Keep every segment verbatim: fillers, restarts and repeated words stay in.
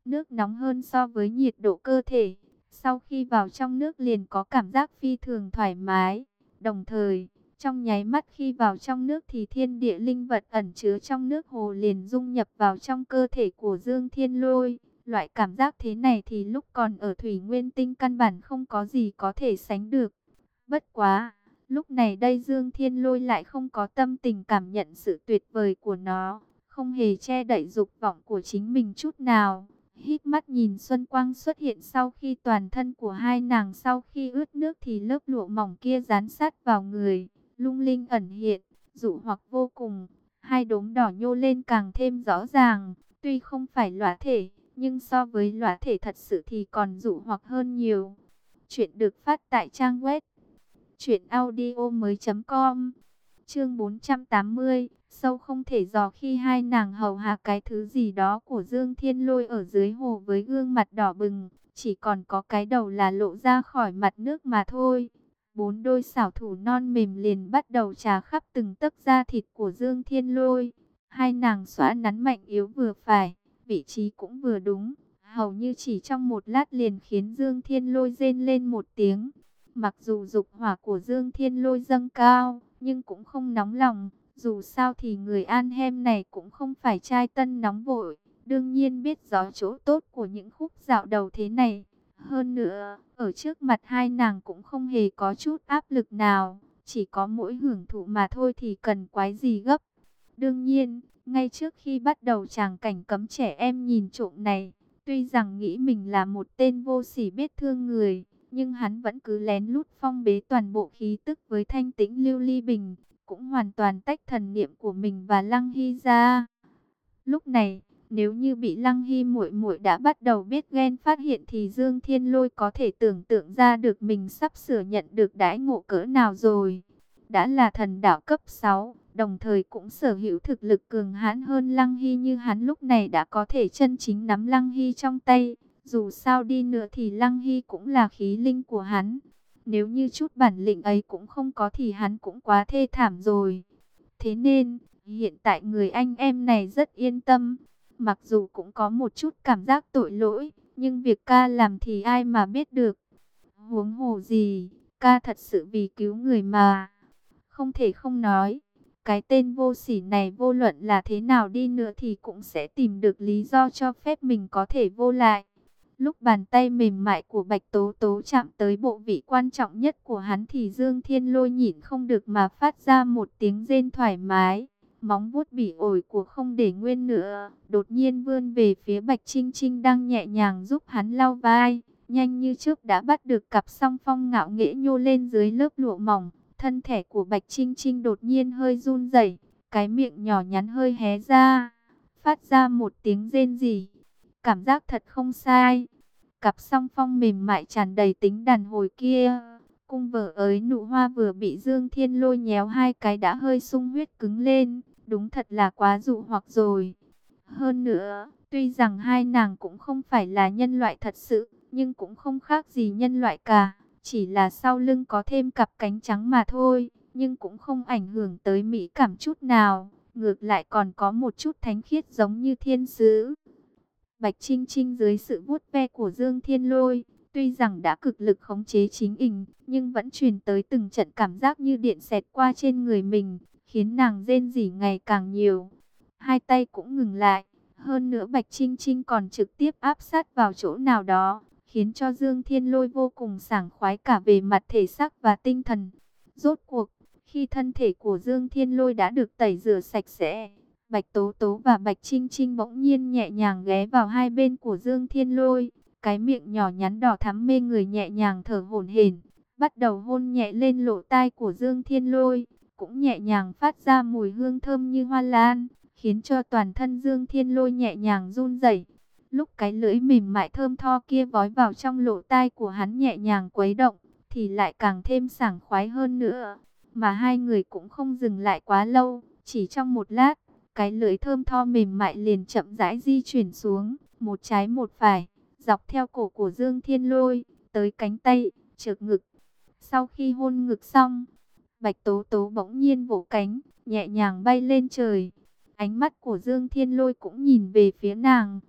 Nước nóng hơn so với nhiệt độ cơ thể. Sau khi vào trong nước liền có cảm giác phi thường thoải mái. Đồng thời, trong nháy mắt khi vào trong nước thì thiên địa linh vật ẩn chứa trong nước hồ liền dung nhập vào trong cơ thể của Dương Thiên Lôi. Loại cảm giác thế này thì lúc còn ở Thủy Nguyên Tinh căn bản không có gì có thể sánh được. Bất quá, lúc này đây Dương Thiên Lôi lại không có tâm tình cảm nhận sự tuyệt vời của nó, không hề che đậy dục vọng của chính mình chút nào. Hít mắt nhìn xuân quang xuất hiện sau khi toàn thân của hai nàng sau khi ướt nước thì lớp lụa mỏng kia dán sát vào người, lung linh ẩn hiện, dụ hoặc vô cùng. Hai đốm đỏ nhô lên càng thêm rõ ràng, tuy không phải lõa thể, nhưng so với lõa thể thật sự thì còn dụ hoặc hơn nhiều. Chuyện được phát tại trang web truyện audio mới.com. Chương bốn trăm tám mươi, sâu không thể dò. Khi hai nàng hầu hạ cái thứ gì đó của Dương Thiên Lôi ở dưới hồ với gương mặt đỏ bừng, chỉ còn có cái đầu là lộ ra khỏi mặt nước mà thôi. Bốn đôi xảo thủ non mềm liền bắt đầu chà khắp từng tấc da thịt của Dương Thiên Lôi. Hai nàng xõa nắn mạnh yếu vừa phải, vị trí cũng vừa đúng, hầu như chỉ trong một lát liền khiến Dương Thiên Lôi rên lên một tiếng. Mặc dù dục hỏa của Dương Thiên Lôi dâng cao, nhưng cũng không nóng lòng. Dù sao thì người An Hem này cũng không phải trai tân nóng vội. Đương nhiên biết rõ chỗ tốt của những khúc dạo đầu thế này. Hơn nữa, ở trước mặt hai nàng cũng không hề có chút áp lực nào. Chỉ có mỗi hưởng thụ mà thôi thì cần quái gì gấp. Đương nhiên, ngay trước khi bắt đầu tràng cảnh cấm trẻ em nhìn trộm này, tuy rằng nghĩ mình là một tên vô sỉ biết thương người, nhưng hắn vẫn cứ lén lút phong bế toàn bộ khí tức với thanh tĩnh Lưu Ly Bình, cũng hoàn toàn tách thần niệm của mình và Lăng Hy ra. Lúc này, nếu như bị Lăng Hy muội muội đã bắt đầu biết ghen phát hiện thì Dương Thiên Lôi có thể tưởng tượng ra được mình sắp sửa nhận được đãi ngộ cỡ nào rồi. Đã là thần đạo cấp sáu, đồng thời cũng sở hữu thực lực cường hãn hơn Lăng Hy, như hắn lúc này đã có thể chân chính nắm Lăng Hy trong tay. Dù sao đi nữa thì Lăng Hy cũng là khí linh của hắn. Nếu như chút bản lĩnh ấy cũng không có thì hắn cũng quá thê thảm rồi. Thế nên, hiện tại người anh em này rất yên tâm. Mặc dù cũng có một chút cảm giác tội lỗi, nhưng việc ca làm thì ai mà biết được. Huống hồ gì, ca thật sự vì cứu người mà. Không thể không nói, cái tên vô sỉ này vô luận là thế nào đi nữa thì cũng sẽ tìm được lý do cho phép mình có thể vô lại. Lúc bàn tay mềm mại của Bạch Tố Tố chạm tới bộ vị quan trọng nhất của hắn thì Dương Thiên Lôi nhịn không được mà phát ra một tiếng rên thoải mái. Móng vuốt bỉ ổi của không để nguyên nữa, đột nhiên vươn về phía Bạch Trinh Trinh đang nhẹ nhàng giúp hắn lau vai. Nhanh như trước đã bắt được cặp song phong ngạo nghễ nhô lên dưới lớp lụa mỏng. Thân thể của Bạch Trinh Trinh đột nhiên hơi run rẩy, cái miệng nhỏ nhắn hơi hé ra, phát ra một tiếng rên rỉ. Cảm giác thật không sai. Cặp song phong mềm mại tràn đầy tính đàn hồi kia, cung vợ ới nụ hoa vừa bị Dương Thiên Lôi nhéo hai cái đã hơi sung huyết cứng lên. Đúng thật là quá dụ hoặc rồi. Hơn nữa, tuy rằng hai nàng cũng không phải là nhân loại thật sự, nhưng cũng không khác gì nhân loại cả. Chỉ là sau lưng có thêm cặp cánh trắng mà thôi, nhưng cũng không ảnh hưởng tới mỹ cảm chút nào. Ngược lại còn có một chút thánh khiết giống như thiên sứ. Bạch Trinh Trinh dưới sự vuốt ve của Dương Thiên Lôi, tuy rằng đã cực lực khống chế chính mình, nhưng vẫn truyền tới từng trận cảm giác như điện xẹt qua trên người mình, khiến nàng rên rỉ ngày càng nhiều. Hai tay cũng ngừng lại, hơn nữa Bạch Trinh Trinh còn trực tiếp áp sát vào chỗ nào đó, khiến cho Dương Thiên Lôi vô cùng sảng khoái cả về mặt thể xác và tinh thần. Rốt cuộc, khi thân thể của Dương Thiên Lôi đã được tẩy rửa sạch sẽ, Bạch Tố Tố và Bạch Trinh Trinh bỗng nhiên nhẹ nhàng ghé vào hai bên của Dương Thiên Lôi, cái miệng nhỏ nhắn đỏ thắm mê người nhẹ nhàng thở hổn hển, bắt đầu hôn nhẹ lên lỗ tai của Dương Thiên Lôi, cũng nhẹ nhàng phát ra mùi hương thơm như hoa lan, khiến cho toàn thân Dương Thiên Lôi nhẹ nhàng run rẩy. Lúc cái lưỡi mềm mại thơm tho kia vói vào trong lỗ tai của hắn nhẹ nhàng quấy động, thì lại càng thêm sảng khoái hơn nữa. Mà hai người cũng không dừng lại quá lâu, chỉ trong một lát, cái lưỡi thơm tho mềm mại liền chậm rãi di chuyển xuống, một trái một phải, dọc theo cổ của Dương Thiên Lôi, tới cánh tay, trượt ngực. Sau khi hôn ngực xong, Bạch Tố Tố bỗng nhiên vỗ cánh, nhẹ nhàng bay lên trời. Ánh mắt của Dương Thiên Lôi cũng nhìn về phía nàng.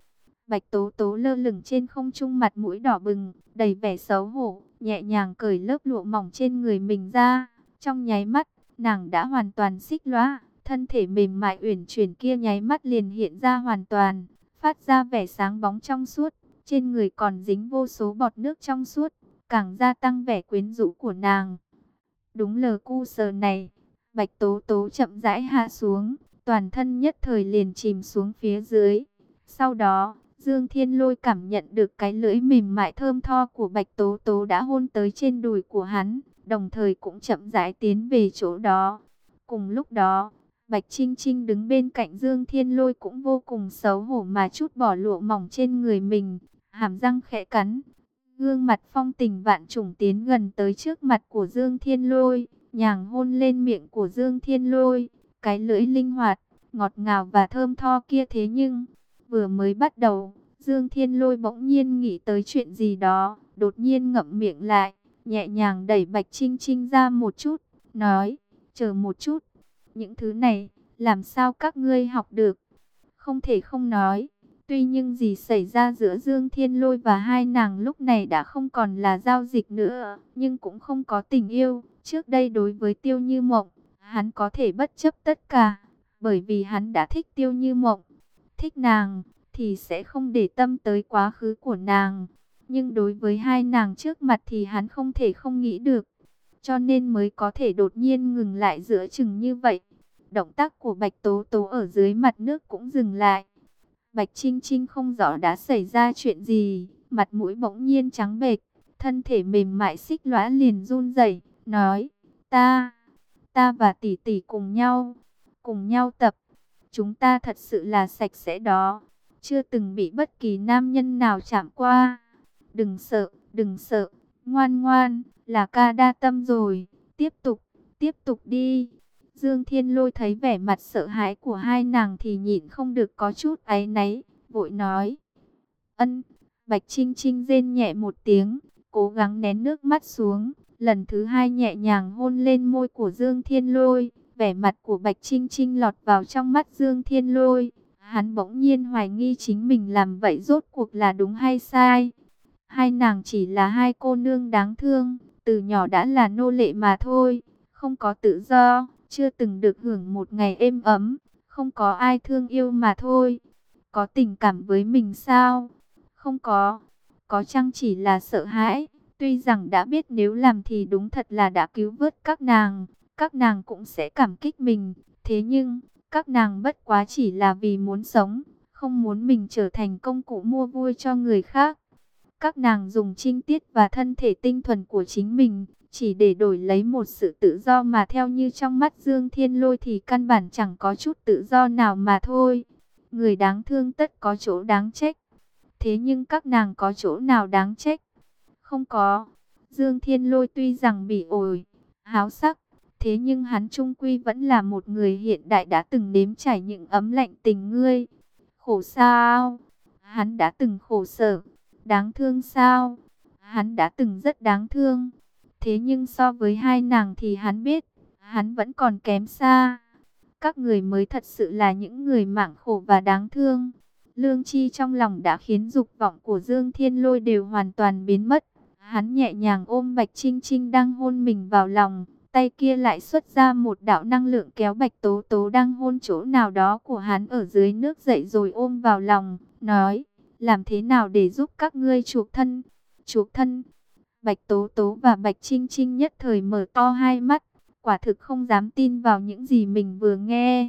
Bạch Tố Tố lơ lửng trên không trung, mặt mũi đỏ bừng, đầy vẻ xấu hổ, nhẹ nhàng cởi lớp lụa mỏng trên người mình ra. Trong nháy mắt, nàng đã hoàn toàn xích lõa, thân thể mềm mại uyển chuyển kia nháy mắt liền hiện ra hoàn toàn, phát ra vẻ sáng bóng trong suốt, trên người còn dính vô số bọt nước trong suốt, càng gia tăng vẻ quyến rũ của nàng. Đúng lờ cu sờ này, Bạch Tố Tố chậm rãi hạ xuống, toàn thân nhất thời liền chìm xuống phía dưới. Sau đó, Dương Thiên Lôi cảm nhận được cái lưỡi mềm mại thơm tho của Bạch Tố Tố đã hôn tới trên đùi của hắn, đồng thời cũng chậm rãi tiến về chỗ đó. Cùng lúc đó, Bạch Trinh Trinh đứng bên cạnh Dương Thiên Lôi cũng vô cùng xấu hổ mà chút bỏ lụa mỏng trên người mình, hàm răng khẽ cắn. Gương mặt phong tình vạn trùng tiến gần tới trước mặt của Dương Thiên Lôi, nhàng hôn lên miệng của Dương Thiên Lôi, cái lưỡi linh hoạt, ngọt ngào và thơm tho kia. Thế nhưng, vừa mới bắt đầu, Dương Thiên Lôi bỗng nhiên nghĩ tới chuyện gì đó, đột nhiên ngậm miệng lại, nhẹ nhàng đẩy Bạch Trinh Trinh ra một chút, nói, chờ một chút, những thứ này, làm sao các ngươi học được? Không thể không nói, tuy nhưng gì xảy ra giữa Dương Thiên Lôi và hai nàng lúc này đã không còn là giao dịch nữa, nhưng cũng không có tình yêu. Trước đây đối với Tiêu Như Mộng, hắn có thể bất chấp tất cả, bởi vì hắn đã thích Tiêu Như Mộng. Thích nàng, thì sẽ không để tâm tới quá khứ của nàng. Nhưng đối với hai nàng trước mặt thì hắn không thể không nghĩ được. Cho nên mới có thể đột nhiên ngừng lại giữa chừng như vậy. Động tác của Bạch Tố Tố ở dưới mặt nước cũng dừng lại. Bạch Trinh Trinh không rõ đã xảy ra chuyện gì, mặt mũi bỗng nhiên trắng bệch, thân thể mềm mại xích lõa liền run rẩy, nói, ta, ta và tỷ tỷ cùng nhau, cùng nhau tập, chúng ta thật sự là sạch sẽ đó, chưa từng bị bất kỳ nam nhân nào chạm qua. Đừng sợ, đừng sợ, ngoan ngoan, là ca đa tâm rồi, tiếp tục, tiếp tục đi. Dương Thiên Lôi thấy vẻ mặt sợ hãi của hai nàng thì nhịn không được có chút áy náy, vội nói. Ân. Bạch Trinh Trinh rên nhẹ một tiếng, cố gắng nén nước mắt xuống, lần thứ hai nhẹ nhàng hôn lên môi của Dương Thiên Lôi. Vẻ mặt của Bạch Trinh Trinh lọt vào trong mắt Dương Thiên Lôi, hắn bỗng nhiên hoài nghi chính mình làm vậy rốt cuộc là đúng hay sai. Hai nàng chỉ là hai cô nương đáng thương, từ nhỏ đã là nô lệ mà thôi, không có tự do, chưa từng được hưởng một ngày êm ấm, không có ai thương yêu mà thôi. Có tình cảm với mình sao? Không có. Có chăng chỉ là sợ hãi? Tuy rằng đã biết nếu làm thì đúng thật là đã cứu vớt các nàng, các nàng cũng sẽ cảm kích mình. Thế nhưng, các nàng bất quá chỉ là vì muốn sống, không muốn mình trở thành công cụ mua vui cho người khác. Các nàng dùng trinh tiết và thân thể tinh thuần của chính mình, chỉ để đổi lấy một sự tự do mà theo như trong mắt Dương Thiên Lôi thì căn bản chẳng có chút tự do nào mà thôi. Người đáng thương tất có chỗ đáng trách. Thế nhưng các nàng có chỗ nào đáng trách? Không có. Dương Thiên Lôi tuy rằng bị ổi, háo sắc, thế nhưng hắn chung quy vẫn là một người hiện đại đã từng nếm trải những ấm lạnh tình ngươi. Khổ sao? Hắn đã từng khổ sở. Đáng thương sao? Hắn đã từng rất đáng thương. Thế nhưng so với hai nàng thì hắn biết, hắn vẫn còn kém xa. Các người mới thật sự là những người mạng khổ và đáng thương. Lương tri trong lòng đã khiến dục vọng của Dương Thiên Lôi đều hoàn toàn biến mất. Hắn nhẹ nhàng ôm Bạch Trinh Trinh đang hôn mình vào lòng, tay kia lại xuất ra một đạo năng lượng kéo Bạch Tố Tố đang hôn chỗ nào đó của hắn ở dưới nước dậy rồi ôm vào lòng, nói, làm thế nào để giúp các ngươi chuộc thân? Chuộc thân? Bạch Tố Tố và Bạch Trinh Trinh nhất thời mở to hai mắt, quả thực không dám tin vào những gì mình vừa nghe.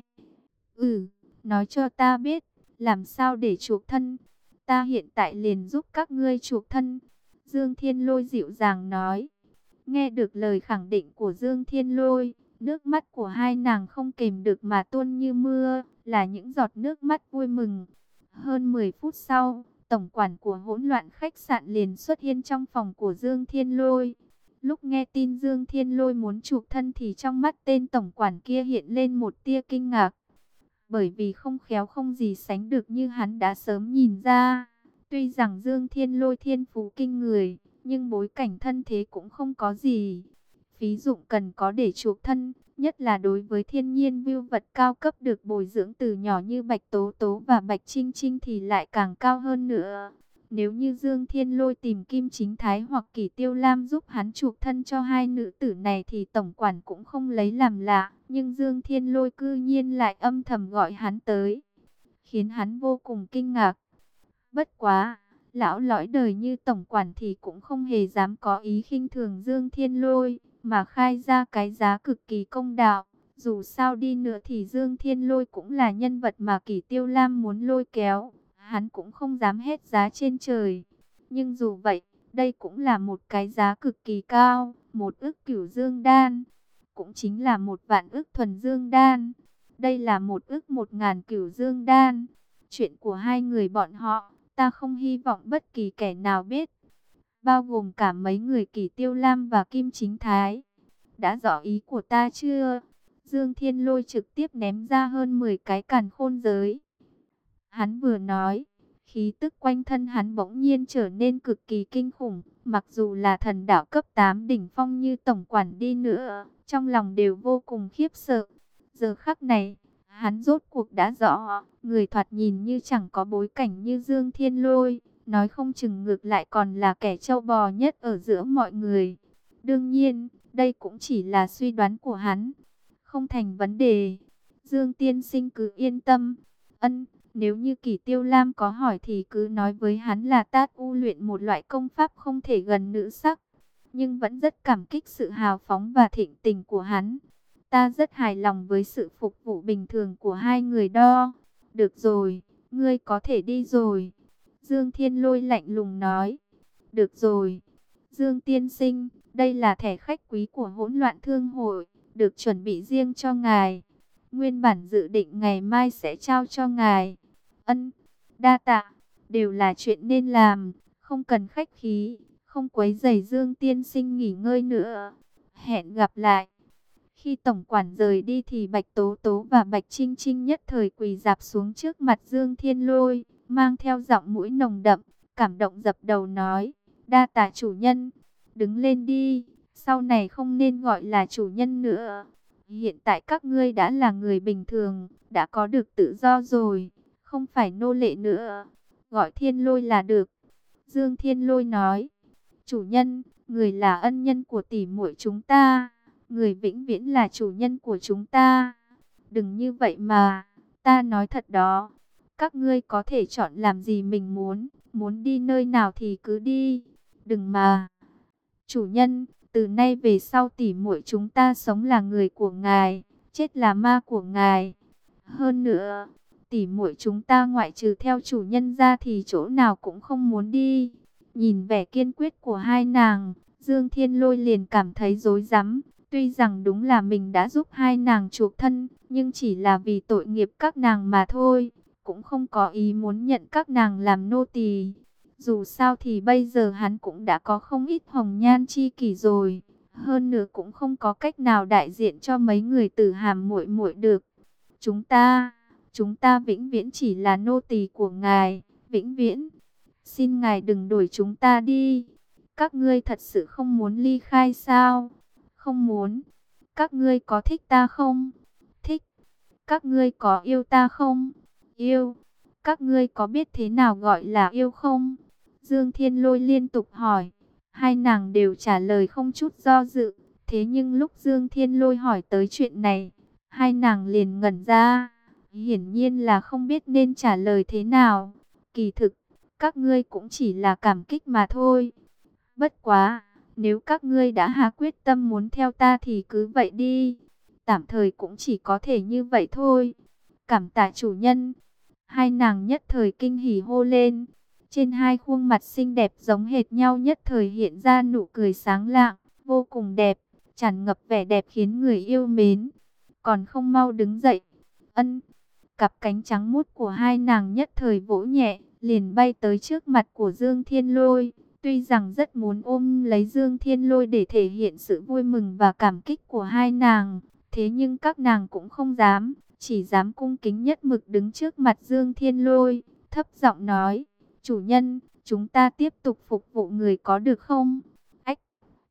Ừ, nói cho ta biết, làm sao để chuộc thân? Ta hiện tại liền giúp các ngươi chuộc thân. Dương Thiên Lôi dịu dàng nói. Nghe được lời khẳng định của Dương Thiên Lôi, nước mắt của hai nàng không kềm được mà tuôn như mưa, là những giọt nước mắt vui mừng. Hơn mười phút sau, tổng quản của hỗn loạn khách sạn liền xuất hiện trong phòng của Dương Thiên Lôi. Lúc nghe tin Dương Thiên Lôi muốn chuộc thân thì trong mắt tên tổng quản kia hiện lên một tia kinh ngạc. Bởi vì không khéo không gì sánh được như hắn đã sớm nhìn ra. Tuy rằng Dương Thiên Lôi thiên phú kinh người, nhưng bối cảnh thân thế cũng không có gì. phí dụng cần có để chuộc thân, nhất là đối với thiên nhiên vưu vật cao cấp được bồi dưỡng từ nhỏ như Bạch Tố Tố và Bạch Trinh Trinh thì lại càng cao hơn nữa. Nếu như Dương Thiên Lôi tìm Kim Chính Thái hoặc Kỷ Tiêu Lam giúp hắn chuộc thân cho hai nữ tử này thì tổng quản cũng không lấy làm lạ, nhưng Dương Thiên Lôi cư nhiên lại âm thầm gọi hắn tới, khiến hắn vô cùng kinh ngạc. Bất quá, lão lõi đời như tổng quản thì cũng không hề dám có ý khinh thường Dương Thiên Lôi, mà khai ra cái giá cực kỳ công đạo. Dù sao đi nữa thì Dương Thiên Lôi cũng là nhân vật mà Kỷ Tiêu Lam muốn lôi kéo, hắn cũng không dám hết giá trên trời. Nhưng dù vậy, đây cũng là một cái giá cực kỳ cao, một ức cửu dương đan, cũng chính là một vạn ức thuần dương đan. Đây là một ức một ngàn cửu dương đan. Chuyện của hai người bọn họ, ta không hy vọng bất kỳ kẻ nào biết, bao gồm cả mấy người Kỷ Tiêu Lam và Kim Chính Thái. Đã rõ ý của ta chưa? Dương Thiên Lôi trực tiếp ném ra hơn mười cái càn khôn giới. Hắn vừa nói, khí tức quanh thân hắn bỗng nhiên trở nên cực kỳ kinh khủng. Mặc dù là thần đạo cấp tám đỉnh phong như tổng quản đi nữa, trong lòng đều vô cùng khiếp sợ. Giờ khắc này, hắn rốt cuộc đã rõ, người thoạt nhìn như chẳng có bối cảnh như Dương Thiên Lôi, nói không chừng ngược lại còn là kẻ trâu bò nhất ở giữa mọi người. Đương nhiên, đây cũng chỉ là suy đoán của hắn, không thành vấn đề. Dương tiên sinh cứ yên tâm. Ân, nếu như Kỷ Tiêu Lam có hỏi thì cứ nói với hắn là Tát U luyện một loại công pháp không thể gần nữ sắc, nhưng vẫn rất cảm kích sự hào phóng và thịnh tình của hắn. Ta rất hài lòng với sự phục vụ bình thường của hai người đó. Được rồi, ngươi có thể đi rồi. Dương Thiên Lôi lạnh lùng nói. Được rồi, Dương tiên sinh, đây là thẻ khách quý của hỗn loạn thương hội, được chuẩn bị riêng cho ngài. Nguyên bản dự định ngày mai sẽ trao cho ngài. Ân, đa tạ, đều là chuyện nên làm, không cần khách khí, không quấy rầy Dương tiên sinh nghỉ ngơi nữa. Hẹn gặp lại. Khi tổng quản rời đi thì Bạch Tố Tố và Bạch Trinh Trinh nhất thời quỳ rạp xuống trước mặt Dương Thiên Lôi, mang theo giọng mũi nồng đậm, cảm động dập đầu nói: đa tạ chủ nhân, đứng lên đi, sau này không nên gọi là chủ nhân nữa. Hiện tại các ngươi đã là người bình thường, đã có được tự do rồi, không phải nô lệ nữa, gọi Thiên Lôi là được. Dương Thiên Lôi nói: chủ nhân, người là ân nhân của tỷ muội chúng ta, người vĩnh viễn là chủ nhân của chúng ta. Đừng như vậy mà, ta nói thật đó, các ngươi có thể chọn làm gì mình muốn, muốn đi nơi nào thì cứ đi, đừng mà. Chủ nhân, từ nay về sau tỷ muội chúng ta sống là người của ngài, chết là ma của ngài. Hơn nữa, tỷ muội chúng ta ngoại trừ theo chủ nhân ra thì chỗ nào cũng không muốn đi. Nhìn vẻ kiên quyết của hai nàng, Dương Thiên Lôi liền cảm thấy rối rắm. Tuy rằng đúng là mình đã giúp hai nàng chuộc thân, nhưng chỉ là vì tội nghiệp các nàng mà thôi, cũng không có ý muốn nhận các nàng làm nô tỳ. Dù sao thì bây giờ hắn cũng đã có không ít hồng nhan chi kỷ rồi, hơn nữa cũng không có cách nào đại diện cho mấy người Tử Hàm muội muội được. Chúng ta, chúng ta vĩnh viễn chỉ là nô tỳ của ngài, vĩnh viễn. Xin ngài đừng đuổi chúng ta đi. Các ngươi thật sự không muốn ly khai sao? Không muốn. Các ngươi có thích ta không? Thích. Các ngươi có yêu ta không? Yêu. Các ngươi có biết thế nào gọi là yêu không? Dương Thiên Lôi liên tục hỏi. Hai nàng đều trả lời không chút do dự. Thế nhưng lúc Dương Thiên Lôi hỏi tới chuyện này, hai nàng liền ngẩn ra. Hiển nhiên là không biết nên trả lời thế nào. Kỳ thực, các ngươi cũng chỉ là cảm kích mà thôi. Bất quá, nếu các ngươi đã hạ quyết tâm muốn theo ta thì cứ vậy đi. Tạm thời cũng chỉ có thể như vậy thôi. Cảm tạ chủ nhân. Hai nàng nhất thời kinh hỉ hô lên. Trên hai khuôn mặt xinh đẹp giống hệt nhau nhất thời hiện ra nụ cười sáng lạng, vô cùng đẹp, tràn ngập vẻ đẹp khiến người yêu mến. Còn không mau đứng dậy. Ân. Cặp cánh trắng mút của hai nàng nhất thời vỗ nhẹ, liền bay tới trước mặt của Dương Thiên Lôi. Tuy rằng rất muốn ôm lấy Dương Thiên Lôi để thể hiện sự vui mừng và cảm kích của hai nàng, thế nhưng các nàng cũng không dám, chỉ dám cung kính nhất mực đứng trước mặt Dương Thiên Lôi, thấp giọng nói: chủ nhân, chúng ta tiếp tục phục vụ người có được không? Ách!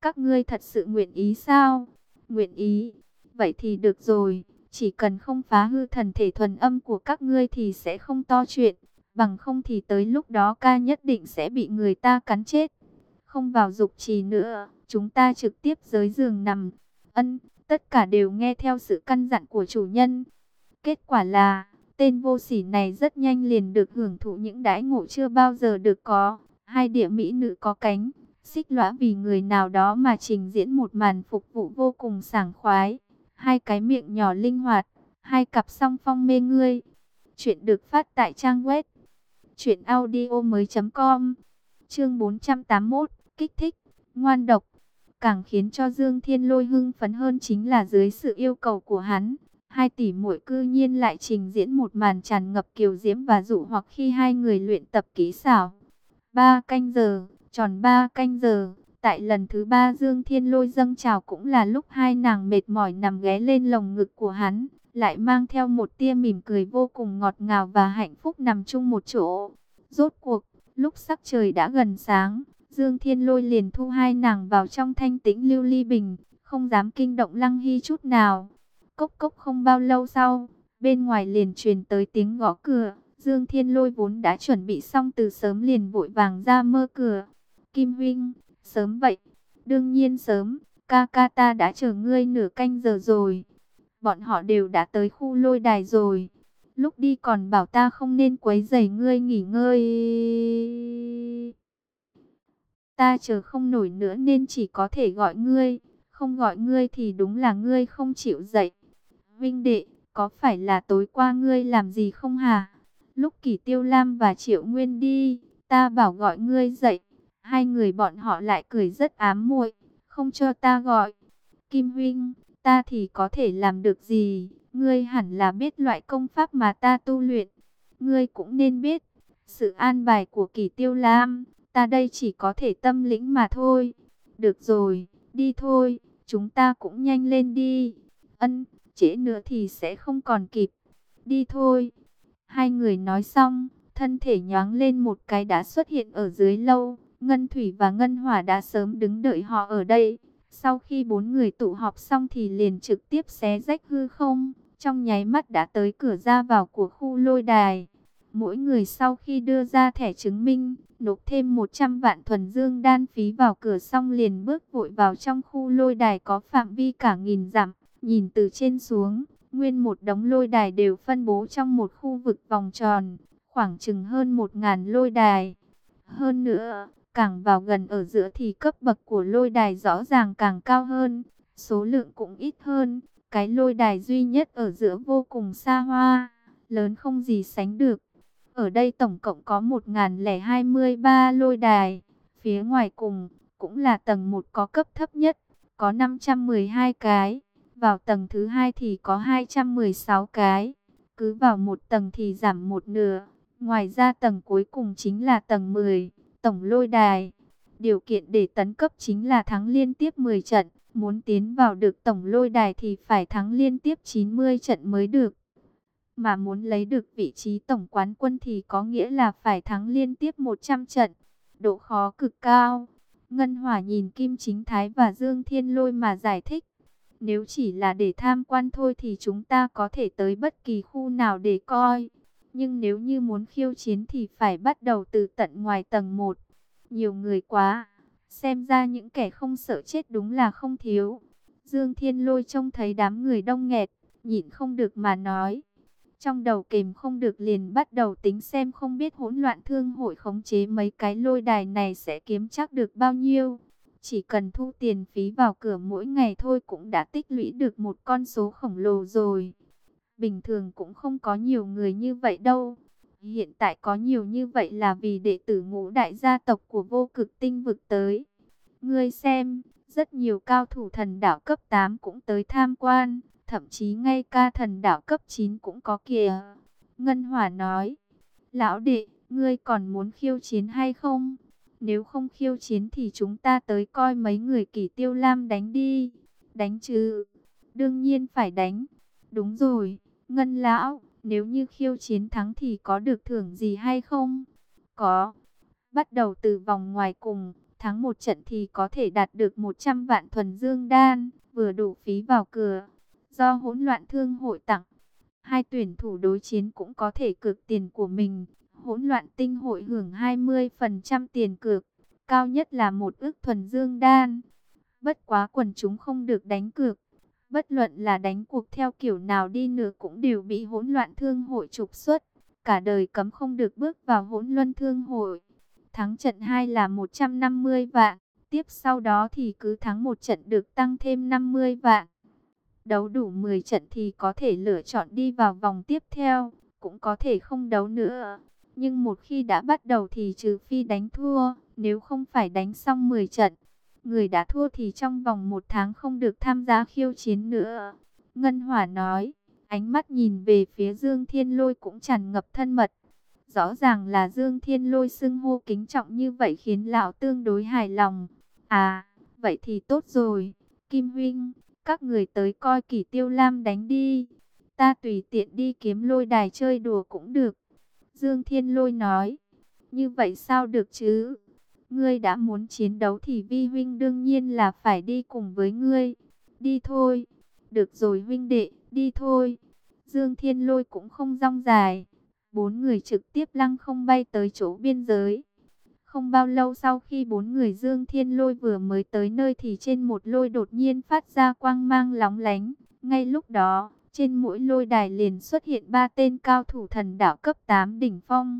Các ngươi thật sự nguyện ý sao? Nguyện ý. Vậy thì được rồi, chỉ cần không phá hư thần thể thuần âm của các ngươi thì sẽ không to chuyện. Bằng không thì tới lúc đó ca nhất định sẽ bị người ta cắn chết. Không vào dục trì nữa, chúng ta trực tiếp dưới giường nằm. Ân, tất cả đều nghe theo sự căn dặn của chủ nhân. Kết quả là, tên vô sỉ này rất nhanh liền được hưởng thụ những đãi ngộ chưa bao giờ được có. Hai địa mỹ nữ có cánh, xích lõa vì người nào đó mà trình diễn một màn phục vụ vô cùng sảng khoái. Hai cái miệng nhỏ linh hoạt, hai cặp song phong mê ngươi. Chuyện được phát tại trang web truyện audio mới chấm com. Chương bốn trăm tám mươi mốt, kích thích, ngoan độc. Càng khiến cho Dương Thiên Lôi hưng phấn hơn chính là dưới sự yêu cầu của hắn, hai tỷ muội cư nhiên lại trình diễn một màn tràn ngập kiều diễm và dụ hoặc khi hai người luyện tập kỹ xảo. Ba canh giờ, tròn ba canh giờ, tại lần thứ ba Dương Thiên Lôi dâng trào cũng là lúc hai nàng mệt mỏi nằm ghé lên lồng ngực của hắn, lại mang theo một tia mỉm cười vô cùng ngọt ngào và hạnh phúc nằm chung một chỗ. Rốt cuộc, lúc sắc trời đã gần sáng, Dương Thiên Lôi liền thu hai nàng vào trong thanh tĩnh lưu ly bình, không dám kinh động Lăng Hy chút nào. Cốc cốc không bao lâu sau, bên ngoài liền truyền tới tiếng gõ cửa. Dương Thiên Lôi vốn đã chuẩn bị xong từ sớm liền vội vàng ra mơ cửa. Kim huynh, sớm vậy? Đương nhiên sớm, ca ca ta đã chờ ngươi nửa canh giờ rồi. Bọn họ đều đã tới khu lôi đài rồi. Lúc đi còn bảo ta không nên quấy rầy ngươi nghỉ ngơi. Ta chờ không nổi nữa nên chỉ có thể gọi ngươi. Không gọi ngươi thì đúng là ngươi không chịu dậy. Vinh đệ, có phải là tối qua ngươi làm gì không hả? Lúc Kỷ Tiêu Lam và Triệu Nguyên đi, ta bảo gọi ngươi dậy. Hai người bọn họ lại cười rất ám muội, không cho ta gọi. Kim huynh, ta thì có thể làm được gì? Ngươi hẳn là biết loại công pháp mà ta tu luyện. Ngươi cũng nên biết, sự an bài của Kỷ Tiêu Lam, ta đây chỉ có thể tâm lĩnh mà thôi. Được rồi, đi thôi, chúng ta cũng nhanh lên đi. Ân, trễ nữa thì sẽ không còn kịp. Đi thôi. Hai người nói xong, thân thể nhoáng lên một cái đã xuất hiện ở dưới lâu. Ngân Thủy và Ngân Hỏa đã sớm đứng đợi họ ở đây. Sau khi bốn người tụ họp xong thì liền trực tiếp xé rách hư không. Trong nháy mắt đã tới cửa ra vào của khu lôi đài. Mỗi người sau khi đưa ra thẻ chứng minh, nộp thêm một trăm vạn thuần dương đan phí vào cửa xong liền bước vội vào trong khu lôi đài có phạm vi cả nghìn dặm. Nhìn từ trên xuống, nguyên một đống lôi đài đều phân bố trong một khu vực vòng tròn, khoảng chừng hơn một ngàn lôi đài. Hơn nữa, càng vào gần ở giữa thì cấp bậc của lôi đài rõ ràng càng cao hơn, số lượng cũng ít hơn. Cái lôi đài duy nhất ở giữa vô cùng xa hoa, lớn không gì sánh được. Ở đây tổng cộng có một nghìn lẻ hai mươi ba lôi đài, phía ngoài cùng cũng là tầng một có cấp thấp nhất, có năm trăm mười hai cái. Vào tầng thứ hai thì có hai trăm mười sáu cái. Cứ vào một tầng thì giảm một nửa. Ngoài ra tầng cuối cùng chính là tầng mười, tổng lôi đài. Điều kiện để tấn cấp chính là thắng liên tiếp mười trận. Muốn tiến vào được tổng lôi đài thì phải thắng liên tiếp chín mươi trận mới được. Mà muốn lấy được vị trí tổng quán quân thì có nghĩa là phải thắng liên tiếp một trăm trận. Độ khó cực cao. Ngân Hỏa nhìn Kim Chính Thái và Dương Thiên Lôi mà giải thích. Nếu chỉ là để tham quan thôi thì chúng ta có thể tới bất kỳ khu nào để coi. Nhưng nếu như muốn khiêu chiến thì phải bắt đầu từ tận ngoài tầng một. Nhiều người quá. Xem ra những kẻ không sợ chết đúng là không thiếu. Dương Thiên Lôi trông thấy đám người đông nghẹt, nhịn không được mà nói. Trong đầu kềm không được liền bắt đầu tính xem không biết hỗn loạn thương hội khống chế mấy cái lôi đài này sẽ kiếm chắc được bao nhiêu. Chỉ cần thu tiền phí vào cửa mỗi ngày thôi cũng đã tích lũy được một con số khổng lồ rồi. Bình thường cũng không có nhiều người như vậy đâu. Hiện tại có nhiều như vậy là vì đệ tử ngũ đại gia tộc của Vô Cực Tinh vực tới. Ngươi xem, rất nhiều cao thủ thần đảo cấp tám cũng tới tham quan, thậm chí ngay ca thần đảo cấp chín cũng có kìa. Ngân Hỏa nói, lão đệ, ngươi còn muốn khiêu chiến hay không? Nếu không khiêu chiến thì chúng ta tới coi mấy người Kỷ Tiêu Lam đánh đi. Đánh chứ? Đương nhiên phải đánh. Đúng rồi, Ngân lão, nếu như khiêu chiến thắng thì có được thưởng gì hay không? Có. Bắt đầu từ vòng ngoài cùng, thắng một trận thì có thể đạt được một trăm vạn thuần dương đan, vừa đủ phí vào cửa. Do hỗn loạn thương hội tặng, hai tuyển thủ đối chiến cũng có thể cược tiền của mình. Hỗn loạn tinh hội hưởng hai mươi phần trăm tiền cược, cao nhất là một ức thuần dương đan. Bất quá quần chúng không được đánh cược. Bất luận là đánh cuộc theo kiểu nào đi nữa cũng đều bị hỗn loạn thương hội trục xuất. Cả đời cấm không được bước vào hỗn loạn thương hội. Thắng trận hai là một trăm năm mươi vạn. Tiếp sau đó thì cứ thắng một trận được tăng thêm năm mươi vạn. Đấu đủ mười trận thì có thể lựa chọn đi vào vòng tiếp theo. Cũng có thể không đấu nữa. Nhưng một khi đã bắt đầu thì trừ phi đánh thua. Nếu không phải đánh xong mười trận, người đã thua thì trong vòng một tháng không được tham gia khiêu chiến nữa. Ngân Hỏa nói, ánh mắt nhìn về phía Dương Thiên Lôi cũng tràn ngập thân mật. Rõ ràng là Dương Thiên Lôi xưng hô kính trọng như vậy khiến lão tương đối hài lòng. À, vậy thì tốt rồi. Kim huynh, các người tới coi Kỷ Tiêu Lam đánh đi. Ta tùy tiện đi kiếm lôi đài chơi đùa cũng được. Dương Thiên Lôi nói, như vậy sao được chứ? Ngươi đã muốn chiến đấu thì vi huynh đương nhiên là phải đi cùng với ngươi. Đi thôi. Được rồi huynh đệ, đi thôi. Dương Thiên Lôi cũng không rong dài. Bốn người trực tiếp lăng không bay tới chỗ biên giới. Không bao lâu sau khi bốn người Dương Thiên Lôi vừa mới tới nơi thì trên một lôi đột nhiên phát ra quang mang lóng lánh. Ngay lúc đó, trên mỗi lôi đài liền xuất hiện ba tên cao thủ thần đạo cấp tám đỉnh phong.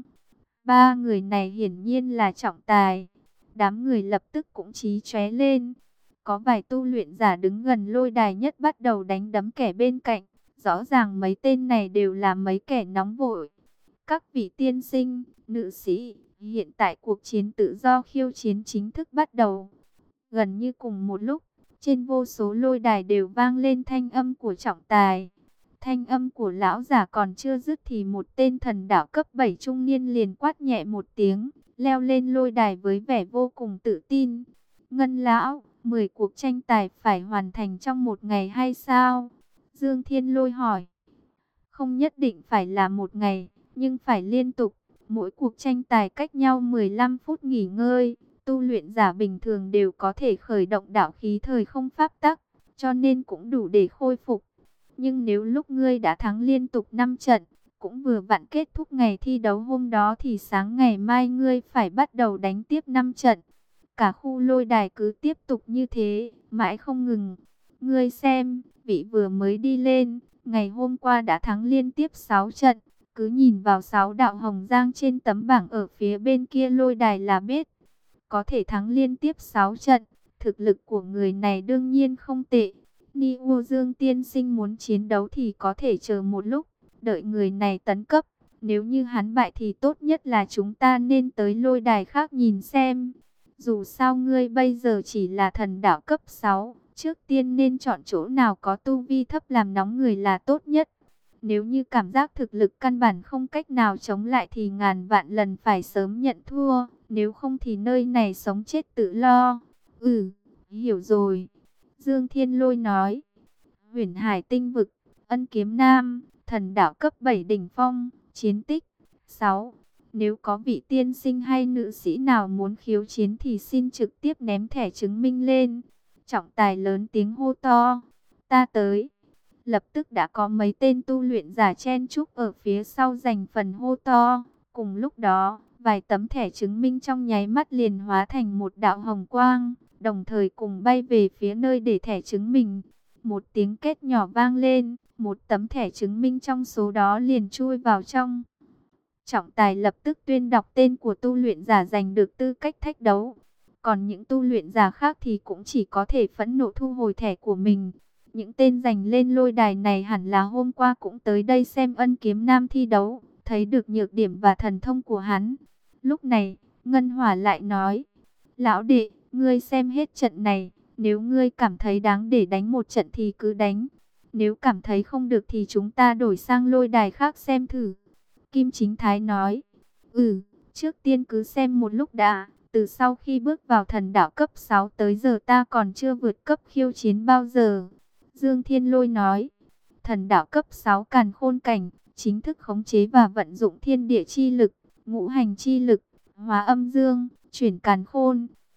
Ba người này hiển nhiên là trọng tài. Đám người lập tức cũng chí chóe lên. Có vài tu luyện giả đứng gần lôi đài nhất bắt đầu đánh đấm kẻ bên cạnh. Rõ ràng mấy tên này đều là mấy kẻ nóng vội. Các vị tiên sinh, nữ sĩ, hiện tại cuộc chiến tự do khiêu chiến chính thức bắt đầu. Gần như cùng một lúc, trên vô số lôi đài đều vang lên thanh âm của trọng tài. Thanh âm của lão giả còn chưa dứt thì một tên thần đạo cấp bảy trung niên liền quát nhẹ một tiếng, leo lên lôi đài với vẻ vô cùng tự tin. Ngân lão, mười cuộc tranh tài phải hoàn thành trong một ngày hay sao? Dương Thiên Lôi hỏi. Không nhất định phải là một ngày, nhưng phải liên tục. Mỗi cuộc tranh tài cách nhau mười lăm phút nghỉ ngơi. Tu luyện giả bình thường đều có thể khởi động đạo khí thời không pháp tắc, cho nên cũng đủ để khôi phục. Nhưng nếu lúc ngươi đã thắng liên tục năm trận, cũng vừa vặn kết thúc ngày thi đấu hôm đó thì sáng ngày mai ngươi phải bắt đầu đánh tiếp năm trận. Cả khu lôi đài cứ tiếp tục như thế, mãi không ngừng. Ngươi xem, vị vừa mới đi lên, ngày hôm qua đã thắng liên tiếp sáu trận. Cứ nhìn vào sáu đạo hồng giang trên tấm bảng ở phía bên kia lôi đài là biết. Có thể thắng liên tiếp sáu trận, thực lực của người này đương nhiên không tệ. Niu Dương tiên sinh muốn chiến đấu thì có thể chờ một lúc, đợi người này tấn cấp. Nếu như hắn bại thì tốt nhất là chúng ta nên tới lôi đài khác nhìn xem. Dù sao ngươi bây giờ chỉ là thần đạo cấp sáu, trước tiên nên chọn chỗ nào có tu vi thấp làm nóng người là tốt nhất. Nếu như cảm giác thực lực căn bản không cách nào chống lại thì ngàn vạn lần phải sớm nhận thua, nếu không thì nơi này sống chết tự lo. Ừ, hiểu rồi. Dương Thiên Lôi nói. Huyền Hải tinh vực, Ân Kiếm Nam, thần đạo cấp bảy đỉnh phong, chiến tích sáu. Nếu có vị tiên sinh hay nữ sĩ nào muốn khiêu chiến thì xin trực tiếp ném thẻ chứng minh lên. Trọng tài lớn tiếng hô to. Ta tới. Lập tức đã có mấy tên tu luyện giả chen chúc ở phía sau giành phần hô to. Cùng lúc đó, vài tấm thẻ chứng minh trong nháy mắt liền hóa thành một đạo hồng quang, đồng thời cùng bay về phía nơi để thẻ chứng minh. Một tiếng két nhỏ vang lên, một tấm thẻ chứng minh trong số đó liền chui vào trong. Trọng tài lập tức tuyên đọc tên của tu luyện giả giành được tư cách thách đấu. Còn những tu luyện giả khác thì cũng chỉ có thể phẫn nộ thu hồi thẻ của mình. Những tên giành lên lôi đài này hẳn là hôm qua cũng tới đây xem Ân Kiếm Nam thi đấu, thấy được nhược điểm và thần thông của hắn. Lúc này, Ngân Hỏa lại nói, lão đệ, ngươi xem hết trận này, nếu ngươi cảm thấy đáng để đánh một trận thì cứ đánh. Nếu cảm thấy không được thì chúng ta đổi sang lôi đài khác xem thử. Kim Chính Thái nói, ừ, trước tiên cứ xem một lúc đã. Từ sau khi bước vào thần đạo cấp sáu tới giờ ta còn chưa vượt cấp khiêu chiến bao giờ. Dương Thiên Lôi nói, thần đạo cấp sáu càn khôn cảnh, chính thức khống chế và vận dụng thiên địa chi lực, ngũ hành chi lực, hóa âm dương, chuyển càn khôn.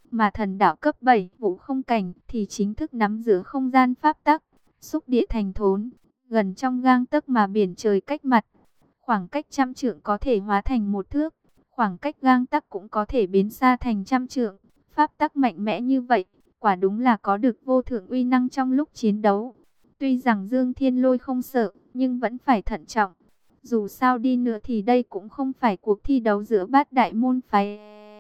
Mà thần đạo cấp bảy Vũ Không Cảnh thì chính thức nắm giữ không gian pháp tắc, xúc địa thành thốn, gần trong gang tấc mà biển trời cách mặt. Khoảng cách trăm trượng có thể hóa thành một thước, khoảng cách gang tấc cũng có thể biến xa thành trăm trượng. Pháp tắc mạnh mẽ như vậy, quả đúng là có được vô thượng uy năng trong lúc chiến đấu. Tuy rằng Dương Thiên Lôi không sợ, nhưng vẫn phải thận trọng. Dù sao đi nữa thì đây cũng không phải cuộc thi đấu giữa bát đại môn phái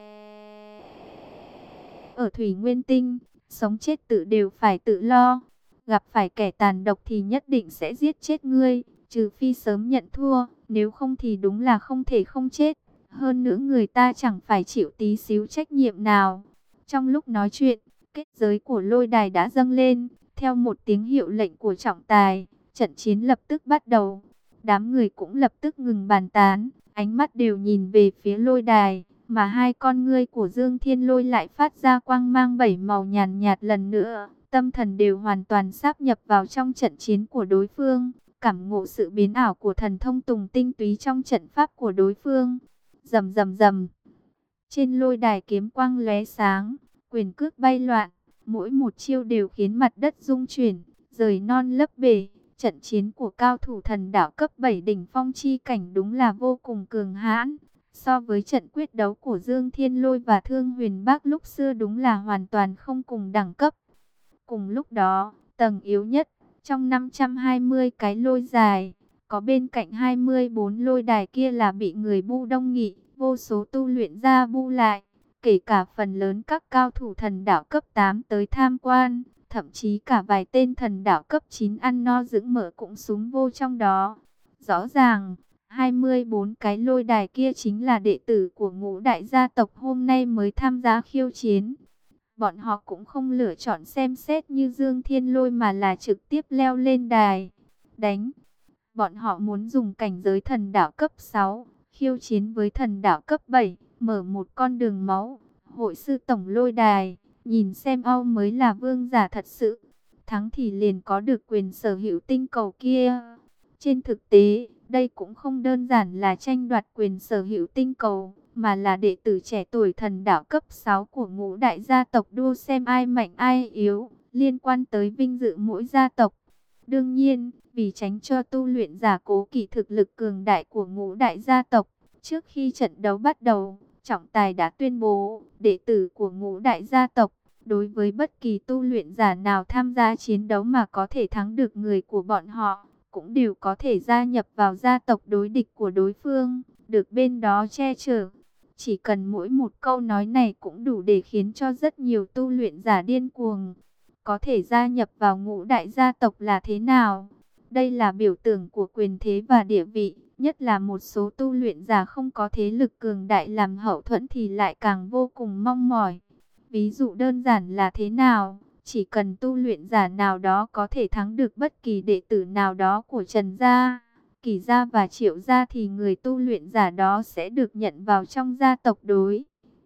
ở Thủy Nguyên Tinh, sống chết tự đều phải tự lo. Gặp phải kẻ tàn độc thì nhất định sẽ giết chết ngươi, trừ phi sớm nhận thua, nếu không thì đúng là không thể không chết. Hơn nữa người ta chẳng phải chịu tí xíu trách nhiệm nào. Trong lúc nói chuyện, kết giới của lôi đài đã dâng lên, theo một tiếng hiệu lệnh của trọng tài, trận chiến lập tức bắt đầu. Đám người cũng lập tức ngừng bàn tán, ánh mắt đều nhìn về phía lôi đài, mà hai con ngươi của Dương Thiên Lôi lại phát ra quang mang bảy màu nhàn nhạt lần nữa. Tâm thần đều hoàn toàn sáp nhập vào trong trận chiến của đối phương, cảm ngộ sự biến ảo của thần thông tùng tinh túy trong trận pháp của đối phương. Rầm rầm rầm. Trên lôi đài kiếm quang lóe sáng, quyền cước bay loạn, mỗi một chiêu đều khiến mặt đất rung chuyển, rời non lấp bể. Trận chiến của cao thủ thần đạo cấp bảy đỉnh phong chi cảnh đúng là vô cùng cường hãn. So với trận quyết đấu của Dương Thiên Lôi và Thương Huyền Bác lúc xưa đúng là hoàn toàn không cùng đẳng cấp. Cùng lúc đó, tầng yếu nhất, trong năm trăm hai mươi cái lôi dài, có bên cạnh hai mươi bốn lôi đài kia là bị người Bu Đông Nghị, vô số tu luyện ra bu lại, kể cả phần lớn các cao thủ thần đạo cấp tám tới tham quan, thậm chí cả vài tên thần đạo cấp chín ăn no dưỡng mỡ cũng súng vô trong đó. Rõ ràng, hai mươi bốn cái lôi đài kia chính là đệ tử của ngũ đại gia tộc hôm nay mới tham gia khiêu chiến. Bọn họ cũng không lựa chọn xem xét như Dương Thiên Lôi mà là trực tiếp leo lên đài, đánh. Bọn họ muốn dùng cảnh giới thần đạo cấp sáu, khiêu chiến với thần đạo cấp bảy, mở một con đường máu. Hội sư tổng lôi đài, nhìn xem ai mới là vương giả thật sự. Thắng thì liền có được quyền sở hữu tinh cầu kia. Trên thực tế, đây cũng không đơn giản là tranh đoạt quyền sở hữu tinh cầu, mà là đệ tử trẻ tuổi thần đạo cấp sáu của ngũ đại gia tộc đua xem ai mạnh ai yếu, liên quan tới vinh dự mỗi gia tộc. Đương nhiên, vì tránh cho tu luyện giả cố kỵ thực lực cường đại của ngũ đại gia tộc, trước khi trận đấu bắt đầu, trọng tài đã tuyên bố, đệ tử của ngũ đại gia tộc, đối với bất kỳ tu luyện giả nào tham gia chiến đấu mà có thể thắng được người của bọn họ, cũng đều có thể gia nhập vào gia tộc đối địch của đối phương, được bên đó che chở. Chỉ cần mỗi một câu nói này cũng đủ để khiến cho rất nhiều tu luyện giả điên cuồng. Có thể gia nhập vào ngũ đại gia tộc là thế nào? Đây là biểu tượng của quyền thế và địa vị, nhất là một số tu luyện giả không có thế lực cường đại làm hậu thuẫn thì lại càng vô cùng mong mỏi. Ví dụ đơn giản là thế nào? Chỉ cần tu luyện giả nào đó có thể thắng được bất kỳ đệ tử nào đó của Trần Gia, Kỳ Gia và Triệu Gia thì người tu luyện giả đó sẽ được nhận vào trong gia tộc đối.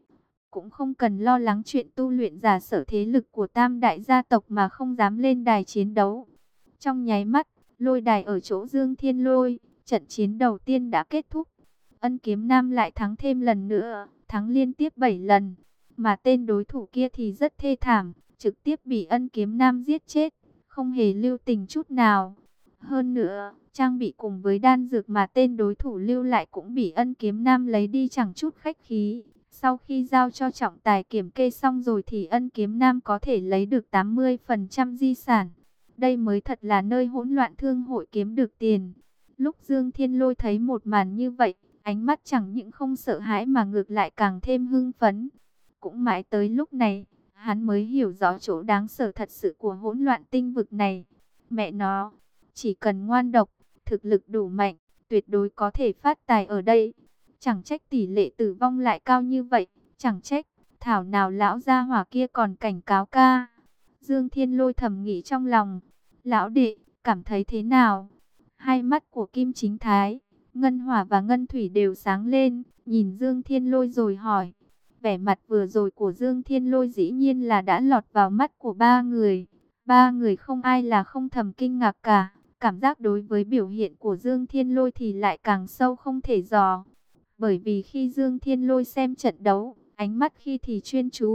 Cũng không cần lo lắng chuyện tu luyện giả sở thế lực của tam đại gia tộc mà không dám lên đài chiến đấu. Trong nháy mắt, lôi đài ở chỗ Dương Thiên Lôi, trận chiến đầu tiên đã kết thúc. Ân Kiếm Nam lại thắng thêm lần nữa, thắng liên tiếp bảy lần. Mà tên đối thủ kia thì rất thê thảm, trực tiếp bị Ân Kiếm Nam giết chết, không hề lưu tình chút nào. Hơn nữa, trang bị cùng với đan dược mà tên đối thủ lưu lại cũng bị Ân Kiếm Nam lấy đi chẳng chút khách khí. Sau khi giao cho trọng tài kiểm kê xong rồi thì Ân Kiếm Nam có thể lấy được tám mươi phần trăm di sản. Đây mới thật là nơi hỗn loạn thương hội kiếm được tiền. Lúc Dương Thiên Lôi thấy một màn như vậy, ánh mắt chẳng những không sợ hãi mà ngược lại càng thêm hưng phấn. Cũng mãi tới lúc này, hắn mới hiểu rõ chỗ đáng sợ thật sự của hỗn loạn tinh vực này. Mẹ nó, chỉ cần ngoan độc, thực lực đủ mạnh, tuyệt đối có thể phát tài ở đây. Chẳng trách tỷ lệ tử vong lại cao như vậy, chẳng trách, thảo nào lão gia hỏa kia còn cảnh cáo ca. Dương Thiên Lôi thầm nghĩ trong lòng, lão đệ, cảm thấy thế nào? Hai mắt của Kim Chính Thái, Ngân Hỏa và Ngân Thủy đều sáng lên, nhìn Dương Thiên Lôi rồi hỏi. Vẻ mặt vừa rồi của Dương Thiên Lôi dĩ nhiên là đã lọt vào mắt của ba người. Ba người không ai là không thầm kinh ngạc cả. Cảm giác đối với biểu hiện của Dương Thiên Lôi thì lại càng sâu không thể dò. Bởi vì khi Dương Thiên Lôi xem trận đấu, ánh mắt khi thì chuyên chú,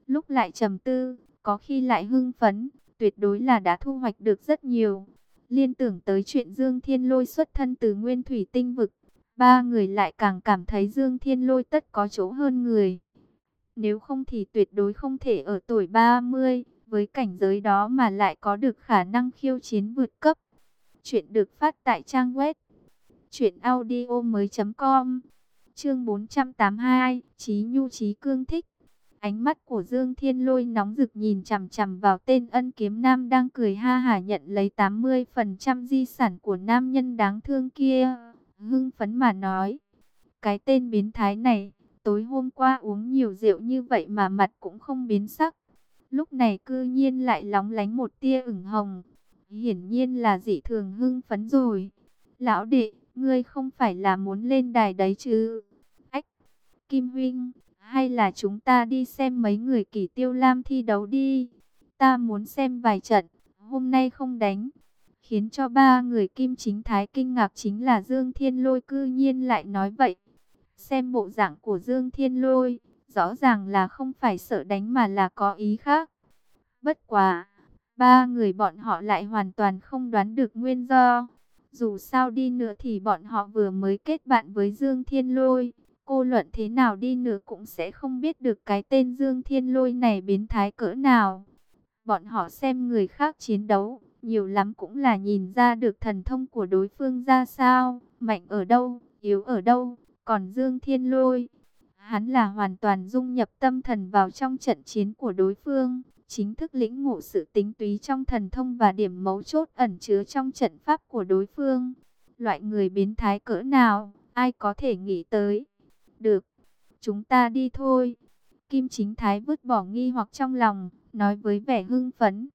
lúc lại trầm tư, có khi lại hưng phấn, tuyệt đối là đã thu hoạch được rất nhiều. Liên tưởng tới chuyện Dương Thiên Lôi xuất thân từ Nguyên Thủy Tinh Vực, ba người lại càng cảm thấy Dương Thiên Lôi tất có chỗ hơn người. Nếu không thì tuyệt đối không thể ở tuổi ba mươi, với cảnh giới đó mà lại có được khả năng khiêu chiến vượt cấp. Chuyện được phát tại trang web truyện audio mới chấm com. Chương bốn trăm tám mươi hai, Chí Nhu Chí Cương thích. Ánh mắt của Dương Thiên Lôi nóng rực nhìn chằm chằm vào tên Ân Kiếm Nam đang cười ha hả nhận lấy tám mươi phần trăm di sản của nam nhân đáng thương kia. Hưng phấn mà nói, cái tên biến thái này, tối hôm qua uống nhiều rượu như vậy mà mặt cũng không biến sắc. Lúc này cư nhiên lại lóng lánh một tia ửng hồng. Hiển nhiên là dị thường hưng phấn rồi. Lão đệ, ngươi không phải là muốn lên đài đấy chứ? Ách, Kim Huynh, hay là chúng ta đi xem mấy người Kỷ Tiêu Lam thi đấu đi? Ta muốn xem vài trận, hôm nay không đánh. Khiến cho ba người Kim Chính Thái kinh ngạc chính là Dương Thiên Lôi cư nhiên lại nói vậy. Xem bộ dạng của Dương Thiên Lôi, rõ ràng là không phải sợ đánh mà là có ý khác. Bất quá, ba người bọn họ lại hoàn toàn không đoán được nguyên do. Dù sao đi nữa thì bọn họ vừa mới kết bạn với Dương Thiên Lôi. Cô luận thế nào đi nữa cũng sẽ không biết được cái tên Dương Thiên Lôi này biến thái cỡ nào. Bọn họ xem người khác chiến đấu, nhiều lắm cũng là nhìn ra được thần thông của đối phương ra sao, mạnh ở đâu, yếu ở đâu. Còn Dương Thiên Lôi, hắn là hoàn toàn dung nhập tâm thần vào trong trận chiến của đối phương, chính thức lĩnh ngộ sự tinh túy trong thần thông và điểm mấu chốt ẩn chứa trong trận pháp của đối phương. Loại người biến thái cỡ nào, ai có thể nghĩ tới. Được, chúng ta đi thôi. Kim Chính Thái vứt bỏ nghi hoặc trong lòng, nói với vẻ hưng phấn.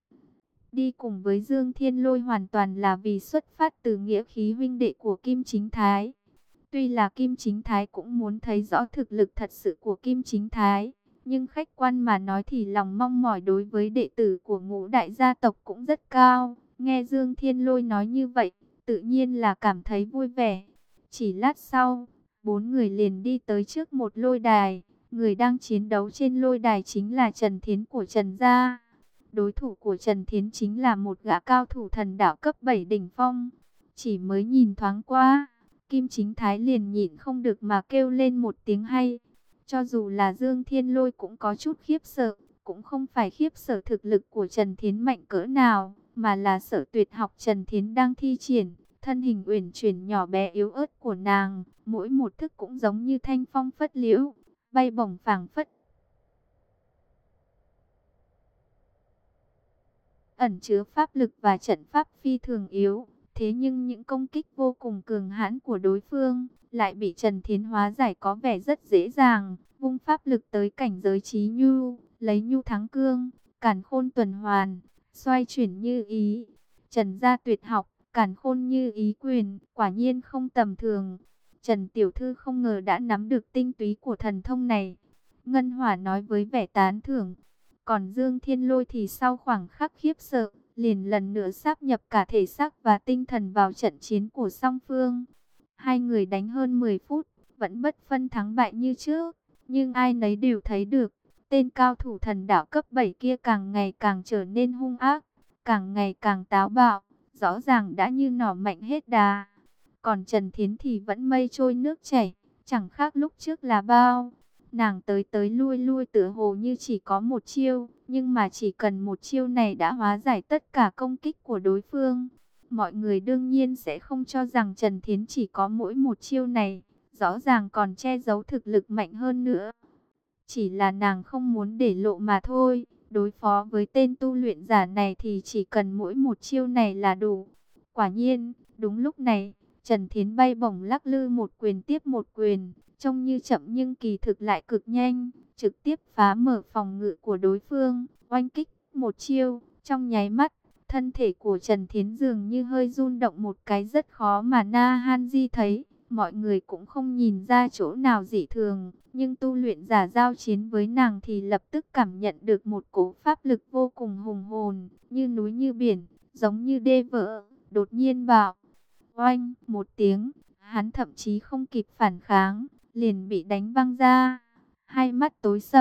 Đi cùng với Dương Thiên Lôi hoàn toàn là vì xuất phát từ nghĩa khí huynh đệ của Kim Chính Thái. Tuy là Kim Chính Thái cũng muốn thấy rõ thực lực thật sự của Kim Chính Thái, nhưng khách quan mà nói thì lòng mong mỏi đối với đệ tử của ngũ đại gia tộc cũng rất cao. Nghe Dương Thiên Lôi nói như vậy, tự nhiên là cảm thấy vui vẻ. Chỉ lát sau, bốn người liền đi tới trước một lôi đài. Người đang chiến đấu trên lôi đài chính là Trần Thiến của Trần Gia. Đối thủ của Trần Thiến chính là một gã cao thủ thần đạo cấp bảy đỉnh phong. Chỉ mới nhìn thoáng qua, Kim Chính Thái liền nhịn không được mà kêu lên một tiếng hay. Cho dù là Dương Thiên Lôi cũng có chút khiếp sợ, cũng không phải khiếp sợ thực lực của Trần Thiến mạnh cỡ nào, mà là sợ tuyệt học Trần Thiến đang thi triển. Thân hình uyển chuyển nhỏ bé yếu ớt của nàng, mỗi một thức cũng giống như thanh phong phất liễu, bay bổng phảng phất. Ẩn chứa pháp lực và trận pháp phi thường yếu. Thế nhưng những công kích vô cùng cường hãn của đối phương lại bị Trần Thiến hóa giải có vẻ rất dễ dàng. Vung pháp lực tới cảnh giới Chí Nhu, lấy nhu thắng cương, càn khôn tuần hoàn, xoay chuyển như ý. Trần gia tuyệt học, càn khôn như ý quyền, quả nhiên không tầm thường. Trần Tiểu Thư không ngờ đã nắm được tinh túy của thần thông này. Ngân Hỏa nói với vẻ tán thưởng. Còn Dương Thiên Lôi thì sau khoảng khắc khiếp sợ, liền lần nữa sáp nhập cả thể xác và tinh thần vào trận chiến của song phương. Hai người đánh hơn mười phút, vẫn bất phân thắng bại như trước, nhưng ai nấy đều thấy được, tên cao thủ thần đạo cấp bảy kia càng ngày càng trở nên hung ác, càng ngày càng táo bạo, rõ ràng đã như nỏ mạnh hết đà. Còn Trần Thiến thì vẫn mây trôi nước chảy, chẳng khác lúc trước là bao. Nàng tới tới lui lui tựa hồ như chỉ có một chiêu, nhưng mà chỉ cần một chiêu này đã hóa giải tất cả công kích của đối phương. Mọi người đương nhiên sẽ không cho rằng Trần Thiến chỉ có mỗi một chiêu này, rõ ràng còn che giấu thực lực mạnh hơn nữa. Chỉ là nàng không muốn để lộ mà thôi, đối phó với tên tu luyện giả này thì chỉ cần mỗi một chiêu này là đủ. Quả nhiên, đúng lúc này, Trần Thiến bay bổng lắc lư một quyền tiếp một quyền, trông như chậm nhưng kỳ thực lại cực nhanh, trực tiếp phá mở phòng ngự của đối phương, oanh kích một chiêu, trong nháy mắt, thân thể của Trần Thiến dường như hơi rung động một cái rất khó mà Na Han Di thấy, mọi người cũng không nhìn ra chỗ nào dị thường, nhưng tu luyện giả giao chiến với nàng thì lập tức cảm nhận được một cỗ pháp lực vô cùng hùng hồn, như núi như biển, giống như đê vỡ, đột nhiên bạo, oanh, một tiếng, hắn thậm chí không kịp phản kháng, liền bị đánh văng ra. Hai mắt tối sầm,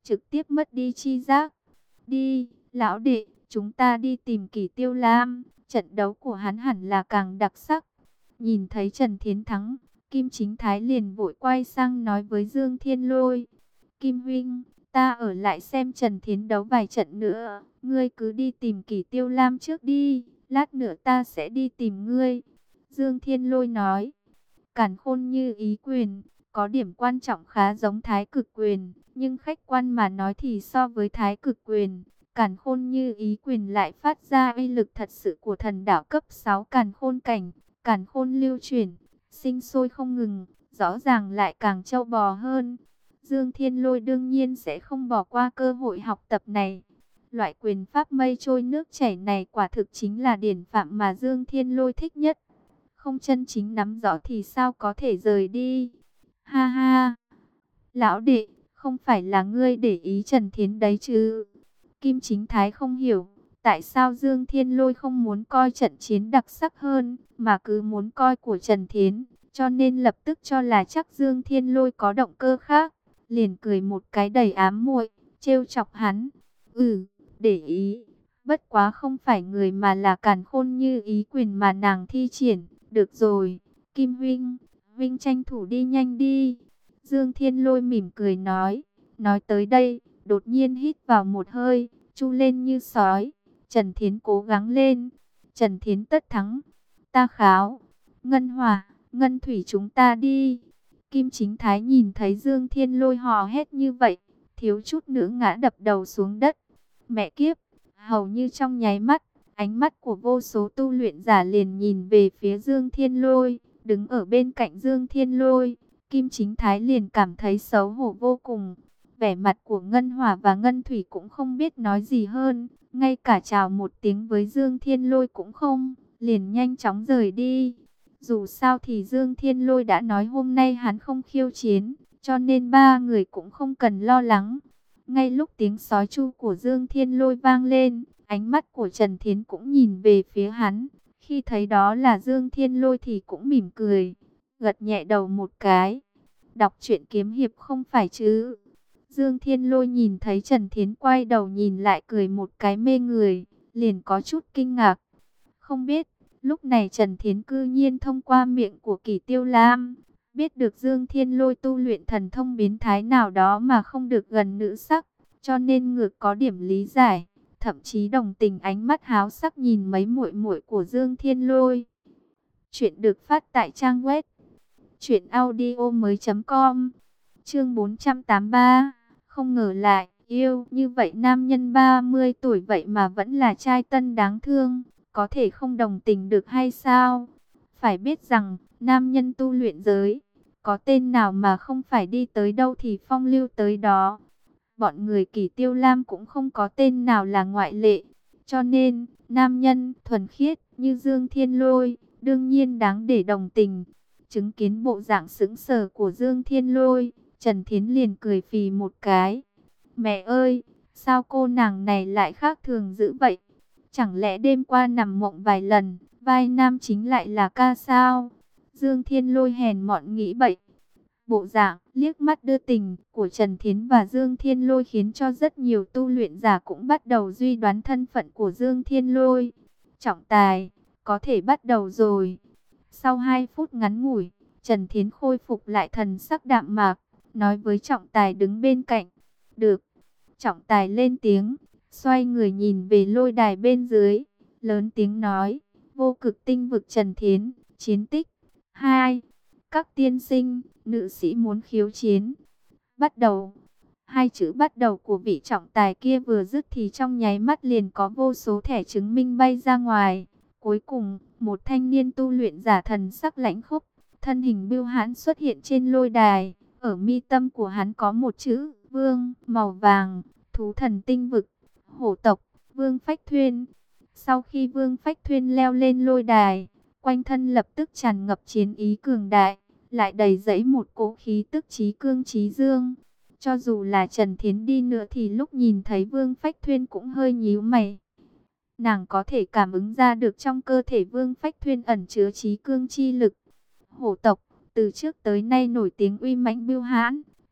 trực tiếp mất đi chi giác. Đi, lão đệ, chúng ta đi tìm Kỷ Tiêu Lam, trận đấu của hắn hẳn là càng đặc sắc. Nhìn thấy Trần Thiến thắng, Kim Chính Thái liền vội quay sang nói với Dương Thiên Lôi. Kim huynh, ta ở lại xem Trần Thiến đấu vài trận nữa, ngươi cứ đi tìm Kỷ Tiêu Lam trước đi, lát nữa ta sẽ đi tìm ngươi. Dương Thiên Lôi nói, càn khôn như ý quyền, có điểm quan trọng khá giống thái cực quyền, nhưng khách quan mà nói thì so với thái cực quyền, càn khôn như ý quyền lại phát ra uy lực thật sự của thần đạo cấp sáu càn khôn cảnh, càn khôn lưu chuyển, sinh sôi không ngừng, rõ ràng lại càng trâu bò hơn. Dương Thiên Lôi đương nhiên sẽ không bỏ qua cơ hội học tập này. Loại quyền pháp mây trôi nước chảy này quả thực chính là điển phạm mà Dương Thiên Lôi thích nhất. Không chân chính nắm rõ thì sao có thể rời đi. Ha ha! Lão đệ, không phải là ngươi để ý Trần Thiến đấy chứ? Kim Chính Thái không hiểu, tại sao Dương Thiên Lôi không muốn coi trận chiến đặc sắc hơn, mà cứ muốn coi của Trần Thiến, cho nên lập tức cho là chắc Dương Thiên Lôi có động cơ khác, liền cười một cái đầy ám muội, trêu chọc hắn. Ừ, để ý, bất quá không phải người mà là càn khôn như ý quyền mà nàng thi triển. Được rồi, Kim huynh, huynh tranh thủ đi nhanh đi. Dương Thiên Lôi mỉm cười nói, nói tới đây, đột nhiên hít vào một hơi, chu lên như sói. Trần Thiến cố gắng lên, Trần Thiến tất thắng. Ta kháo, Ngân Hỏa, Ngân Thủy chúng ta đi. Kim Chính Thái nhìn thấy Dương Thiên Lôi hò hét như vậy, thiếu chút nữa ngã đập đầu xuống đất. Mẹ kiếp, hầu như trong nháy mắt, ánh mắt của vô số tu luyện giả liền nhìn về phía Dương Thiên Lôi, đứng ở bên cạnh Dương Thiên Lôi. Kim Chính Thái liền cảm thấy xấu hổ vô cùng. Vẻ mặt của Ngân Hỏa và Ngân Thủy cũng không biết nói gì hơn, ngay cả chào một tiếng với Dương Thiên Lôi cũng không, liền nhanh chóng rời đi. Dù sao thì Dương Thiên Lôi đã nói hôm nay hắn không khiêu chiến, cho nên ba người cũng không cần lo lắng. Ngay lúc tiếng sói chu của Dương Thiên Lôi vang lên, ánh mắt của Trần Thiến cũng nhìn về phía hắn. Khi thấy đó là Dương Thiên Lôi thì cũng mỉm cười, gật nhẹ đầu một cái. Đọc truyện kiếm hiệp không phải chứ? Dương Thiên Lôi nhìn thấy Trần Thiến quay đầu nhìn lại cười một cái mê người, liền có chút kinh ngạc. Không biết, lúc này Trần Thiến cư nhiên thông qua miệng của Kỷ Tiêu Lam, biết được Dương Thiên Lôi tu luyện thần thông biến thái nào đó mà không được gần nữ sắc, cho nên ngược có điểm lý giải, thậm chí đồng tình ánh mắt háo sắc nhìn mấy muội muội của Dương Thiên Lôi. Chuyện được phát tại trang web truyện audio mới chấm com. Chương bốn trăm tám mươi ba. Không ngờ lại yêu như vậy, nam nhân ba mươi tuổi vậy mà vẫn là trai tân đáng thương, có thể không đồng tình được hay sao? Phải biết rằng, nam nhân tu luyện giới, có tên nào mà không phải đi tới đâu thì phong lưu tới đó. Bọn người Kỷ Tiêu Lam cũng không có tên nào là ngoại lệ. Cho nên, nam nhân thuần khiết như Dương Thiên Lôi, đương nhiên đáng để đồng tình. Chứng kiến bộ dạng sững sờ của Dương Thiên Lôi, Trần Thiến liền cười phì một cái. Mẹ ơi, sao cô nàng này lại khác thường dữ vậy? Chẳng lẽ đêm qua nằm mộng vài lần, vai nam chính lại là ca sao? Dương Thiên Lôi hèn mọn nghĩ bậy. Bộ dạng liếc mắt đưa tình của Trần Thiến và Dương Thiên Lôi khiến cho rất nhiều tu luyện giả cũng bắt đầu suy đoán thân phận của Dương Thiên Lôi. Trọng tài, có thể bắt đầu rồi. Sau hai phút ngắn ngủi, Trần Thiến khôi phục lại thần sắc đạm mạc, nói với trọng tài đứng bên cạnh. Được. Trọng tài lên tiếng, xoay người nhìn về lôi đài bên dưới, lớn tiếng nói, vô cực tinh vực Trần Thiến, chiến tích. Hai. Các tiên sinh, nữ sĩ muốn khiêu chiến. Bắt đầu. Hai chữ bắt đầu của vị trọng tài kia vừa dứt thì trong nháy mắt liền có vô số thẻ chứng minh bay ra ngoài. Cuối cùng, một thanh niên tu luyện giả thần sắc lãnh khốc, thân hình bưu hãn xuất hiện trên lôi đài. Ở mi tâm của hắn có một chữ Vương màu vàng, thú thần tinh vực, hổ tộc, Vương Phách Thuyên. Sau khi Vương Phách Thuyên leo lên lôi đài, quanh thân lập tức tràn ngập chiến ý cường đại, lại đầy dẫy một cỗ khí tức chí cương chí dương. Cho dù là Trần Thiến đi nữa thì lúc nhìn thấy Vương Phách Thuyên cũng hơi nhíu mày. Nàng có thể cảm ứng ra được trong cơ thể Vương Phách Thuyên ẩn chứa chí cương chi lực. Hổ tộc, từ trước tới nay nổi tiếng uy mãnh bưu hãn,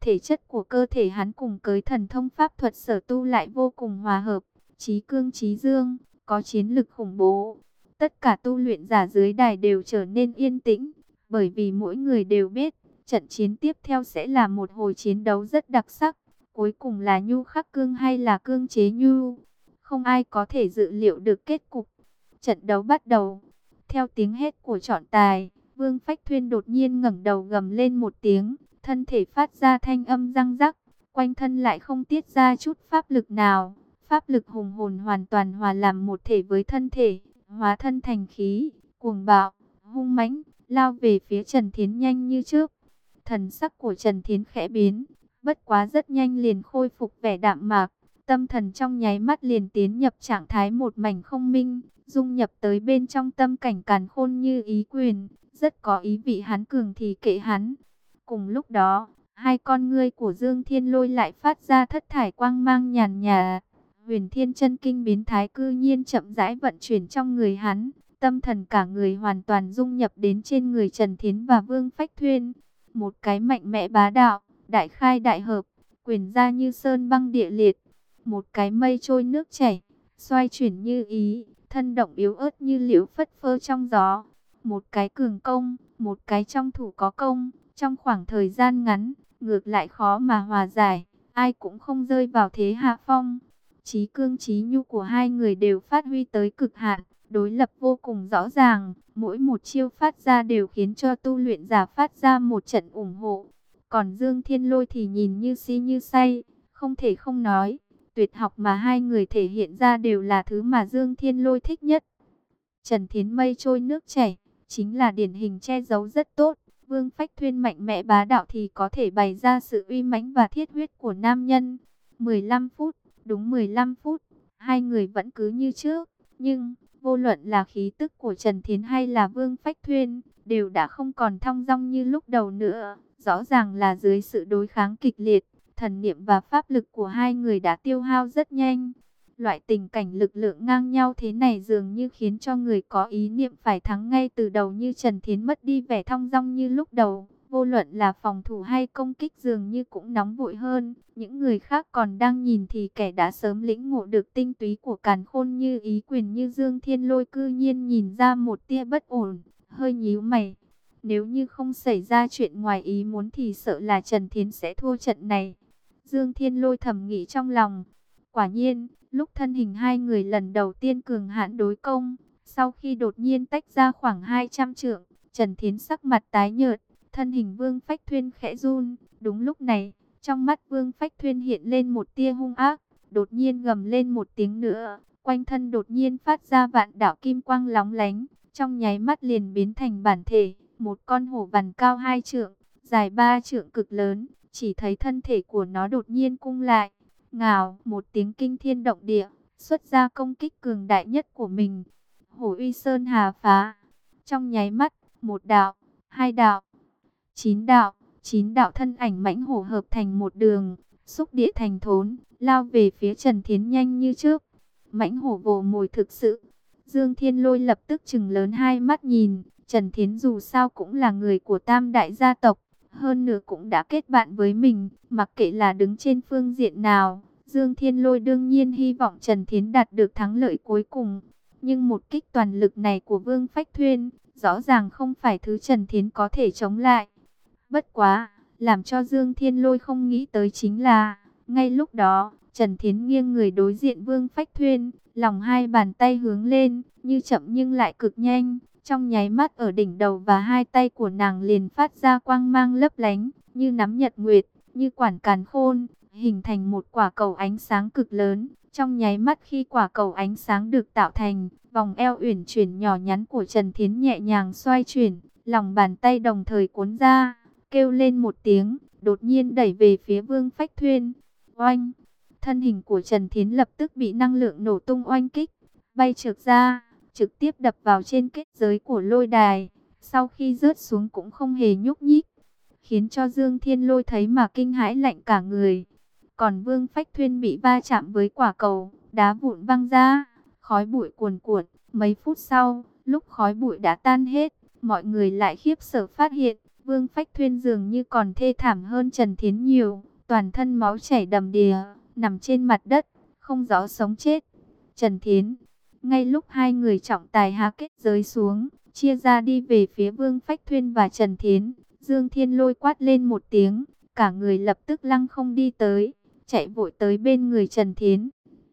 Thể chất của cơ thể hắn cùng với thần thông pháp thuật sở tu lại vô cùng hòa hợp, chí cương chí dương, có chiến lực khủng bố. Tất cả tu luyện giả dưới đài đều trở nên yên tĩnh, bởi vì mỗi người đều biết, trận chiến tiếp theo sẽ là một hồi chiến đấu rất đặc sắc. Cuối cùng là nhu khắc cương hay là cương chế nhu, không ai có thể dự liệu được kết cục. Trận đấu bắt đầu, theo tiếng hét của chọn tài, Vương Phách Thuyên đột nhiên ngẩng đầu gầm lên một tiếng, thân thể phát ra thanh âm răng rắc, quanh thân lại không tiết ra chút pháp lực nào. Pháp lực hùng hồn hoàn toàn hòa làm một thể với thân thể, hóa thân thành khí, cuồng bạo, hung mãnh, lao về phía Trần Thiến nhanh như trước. Thần sắc của Trần Thiến khẽ biến, bất quá rất nhanh liền khôi phục vẻ đạm mạc, tâm thần trong nháy mắt liền tiến nhập trạng thái một mảnh không minh, dung nhập tới bên trong tâm cảnh càn khôn như ý quyền, rất có ý vị hắn cường thì kệ hắn. Cùng lúc đó, hai con ngươi của Dương Thiên Lôi lại phát ra thất thải quang mang nhàn nhạt. Huyền Thiên Chân Kinh biến thái cư nhiên chậm rãi vận chuyển trong người hắn, tâm thần cả người hoàn toàn dung nhập đến trên người Trần Thiến và Vương Phách Thuyên. Một cái mạnh mẽ bá đạo, đại khai đại hợp, quyền ra như sơn băng địa liệt. Một cái mây trôi nước chảy, xoay chuyển như ý, thân động yếu ớt như liễu phất phơ trong gió. Một cái cường công, một cái trong thủ có công, trong khoảng thời gian ngắn, ngược lại khó mà hòa giải, ai cũng không rơi vào thế hạ phong. Chí cương chí nhu của hai người đều phát huy tới cực hạn, đối lập vô cùng rõ ràng, mỗi một chiêu phát ra đều khiến cho tu luyện giả phát ra một trận ủng hộ. Còn Dương Thiên Lôi thì nhìn như si như say, không thể không nói, tuyệt học mà hai người thể hiện ra đều là thứ mà Dương Thiên Lôi thích nhất. Trần Thiến mây trôi nước chảy, chính là điển hình che giấu rất tốt. Vương Phách Thuyên mạnh mẽ bá đạo thì có thể bày ra sự uy mãnh và thiết huyết của nam nhân. mười lăm phút, đúng mười lăm phút, hai người vẫn cứ như trước, nhưng vô luận là khí tức của Trần Thiến hay là Vương Phách Thuyên, đều đã không còn thong dong như lúc đầu nữa. Rõ ràng là dưới sự đối kháng kịch liệt, thần niệm và pháp lực của hai người đã tiêu hao rất nhanh. Loại tình cảnh lực lượng ngang nhau thế này dường như khiến cho người có ý niệm phải thắng ngay từ đầu như Trần Thiến mất đi vẻ thong dong như lúc đầu. Vô luận là phòng thủ hay công kích dường như cũng nóng vội hơn. Những người khác còn đang nhìn thì kẻ đã sớm lĩnh ngộ được tinh túy của càn khôn như ý quyền như Dương Thiên Lôi cư nhiên nhìn ra một tia bất ổn, hơi nhíu mày. Nếu như không xảy ra chuyện ngoài ý muốn thì sợ là Trần Thiến sẽ thua trận này. Dương Thiên Lôi thầm nghĩ trong lòng. Quả nhiên, lúc thân hình hai người lần đầu tiên cường hãn đối công, sau khi đột nhiên tách ra khoảng hai trăm trượng, Trần Thiến sắc mặt tái nhợt, thân hình Vương Phách Thuyên khẽ run. Đúng lúc này, trong mắt Vương Phách Thuyên hiện lên một tia hung ác, đột nhiên gầm lên một tiếng nữa, quanh thân đột nhiên phát ra vạn đạo kim quang lóng lánh, trong nháy mắt liền biến thành bản thể, một con hổ vằn cao hai trượng, dài ba trượng cực lớn, chỉ thấy thân thể của nó đột nhiên cung lại, ngào một tiếng kinh thiên động địa, xuất ra công kích cường đại nhất của mình. Hổ uy sơn hà phá, trong nháy mắt, một đạo, hai đạo, chín đạo, chín đạo thân ảnh mãnh hổ hợp thành một đường, xúc địa thành thốn, lao về phía Trần Thiến nhanh như trước. Mãnh hổ vồ mồi thực sự. Dương Thiên Lôi lập tức trừng lớn hai mắt nhìn, Trần Thiến dù sao cũng là người của tam đại gia tộc, hơn nữa cũng đã kết bạn với mình, mặc kệ là đứng trên phương diện nào, Dương Thiên Lôi đương nhiên hy vọng Trần Thiến đạt được thắng lợi cuối cùng. Nhưng một kích toàn lực này của Vương Phách Thuyên, rõ ràng không phải thứ Trần Thiến có thể chống lại. Bất quá, làm cho Dương Thiên Lôi không nghĩ tới chính là, ngay lúc đó, Trần Thiến nghiêng người đối diện Vương Phách Thuyên, lòng hai bàn tay hướng lên, như chậm nhưng lại cực nhanh. Trong nháy mắt ở đỉnh đầu và hai tay của nàng liền phát ra quang mang lấp lánh, như nắm nhật nguyệt, như quản càn khôn, hình thành một quả cầu ánh sáng cực lớn. Trong nháy mắt khi quả cầu ánh sáng được tạo thành, vòng eo uyển chuyển nhỏ nhắn của Trần Thiến nhẹ nhàng xoay chuyển, lòng bàn tay đồng thời cuốn ra, kêu lên một tiếng, đột nhiên đẩy về phía Vương Phách Thuyên. Oanh! Thân hình của Trần Thiến lập tức bị năng lượng nổ tung oanh kích, bay trượt ra, trực tiếp đập vào trên kết giới của lôi đài. Sau khi rớt xuống cũng không hề nhúc nhích, khiến cho Dương Thiên Lôi thấy mà kinh hãi lạnh cả người. Còn Vương Phách Thuyên bị va chạm với quả cầu, đá vụn văng ra, khói bụi cuồn cuộn. Mấy phút sau, lúc khói bụi đã tan hết, mọi người lại khiếp sợ phát hiện, Vương Phách Thuyên dường như còn thê thảm hơn Trần Thiến nhiều, toàn thân máu chảy đầm đìa, nằm trên mặt đất, không rõ sống chết. Trần Thiến, ngay lúc hai người trọng tài há kết giới xuống, chia ra đi về phía Vương Phách Thuyên và Trần Thiến, Dương Thiên Lôi quát lên một tiếng, cả người lập tức lăng không đi tới, chạy vội tới bên người Trần Thiến,